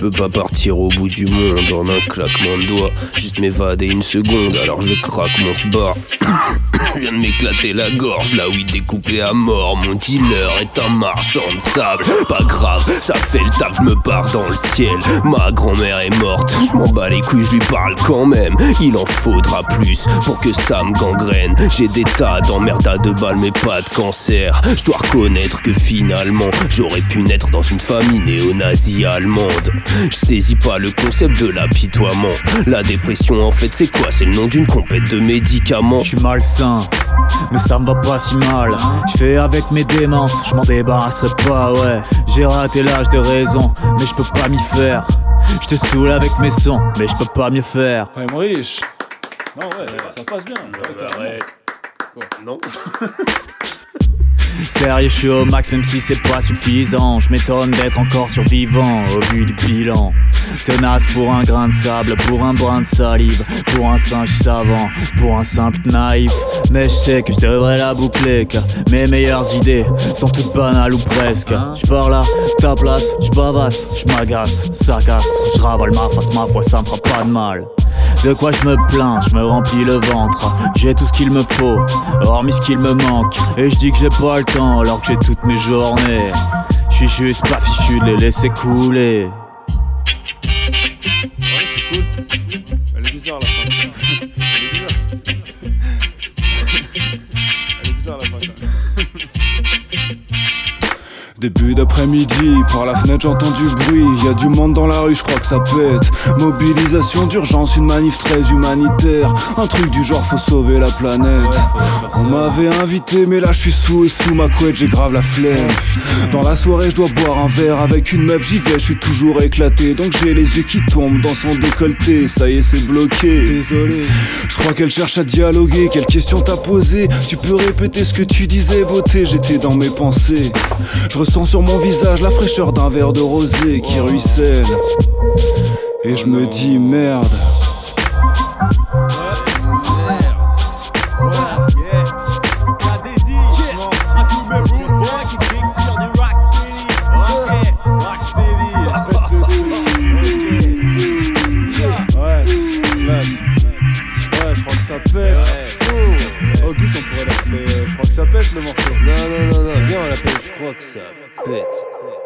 peux pas partir au bout du monde en un claquement de doigts. Juste m'évader une seconde, alors je craque mon sbar. Je viens de m'éclater la gorge, là oui découpé à mort. Mon dealer est un marchand de sable. Pas grave, ça fait le taf, je me pars dans le ciel. Ma grand-mère est morte, je m'en bats les couilles, je lui parle quand même. Il en faudra plus pour que ça me gangrène. J'ai des tas d'emmerdes à 2 balles mais pas de cancer. Je dois reconnaître que finalement j'aurais pu naître dans une famille néo-nazie allemande. Je saisis pas le concept de l'apitoiement. La dépression en fait c'est quoi? C'est le nom d'une compète de médicaments. Je suis malsain, mais ça me va pas si mal. Je fais avec mes démences, je m'en débarrasserai pas, ouais. J'ai raté l'âge des raisons, mais je peux pas m'y faire. Je te saoule avec mes sons, mais je peux pas mieux faire. Ouais, Maurice. Non, ouais, ça passe bien. Ouais. Non. Sérieux, je suis au max même si c'est pas suffisant. Je m'étonne d'être encore survivant au vu du bilan. Tenace pour un grain de sable, pour un brin de salive, pour un singe savant, pour un simple naïf. Mais je sais que je devrais la boucler, car mes meilleures idées sont toutes banales ou presque. Je pars là, ta place, je bavasse, je m'agace, ça casse. Je ravale ma face, ma foi, ça me fera pas de mal. De quoi je me plains, je me remplis le ventre. J'ai tout ce qu'il me faut, hormis ce qu'il me manque. Et je dis que j'ai pas le temps alors que j'ai toutes mes journées. Je suis juste pas fichu de les laisser couler. Ouais, c'est cool. Elle est bizarre la fin. Elle est bizarre. Elle est bizarre la fin. Début d'après-midi, par la fenêtre j'entends du bruit. Y'a du monde dans la rue, je crois que ça pète. Mobilisation d'urgence, une manif très humanitaire. Un truc du genre faut sauver la planète. On m'avait invité mais là je suis sous et sous ma couette j'ai grave la flemme. Dans la soirée je dois boire un verre avec une meuf, j'y vais, je suis toujours éclaté. Donc j'ai les yeux qui tombent dans son décolleté. Ça y est c'est bloqué, désolé. Je crois qu'elle cherche à dialoguer, quelle question t'as posée? Tu peux répéter ce que tu disais beauté? J'étais dans mes pensées. Je ressens sur mon visage la fraîcheur d'un verre de rosé qui ruisselle. Et je me dis merde. Ouais, je crois que ça pète. Auguste, on pourrait l'appeler. Je crois que ça pète le morceau. Non, viens on l'appelle je crois que ça pète.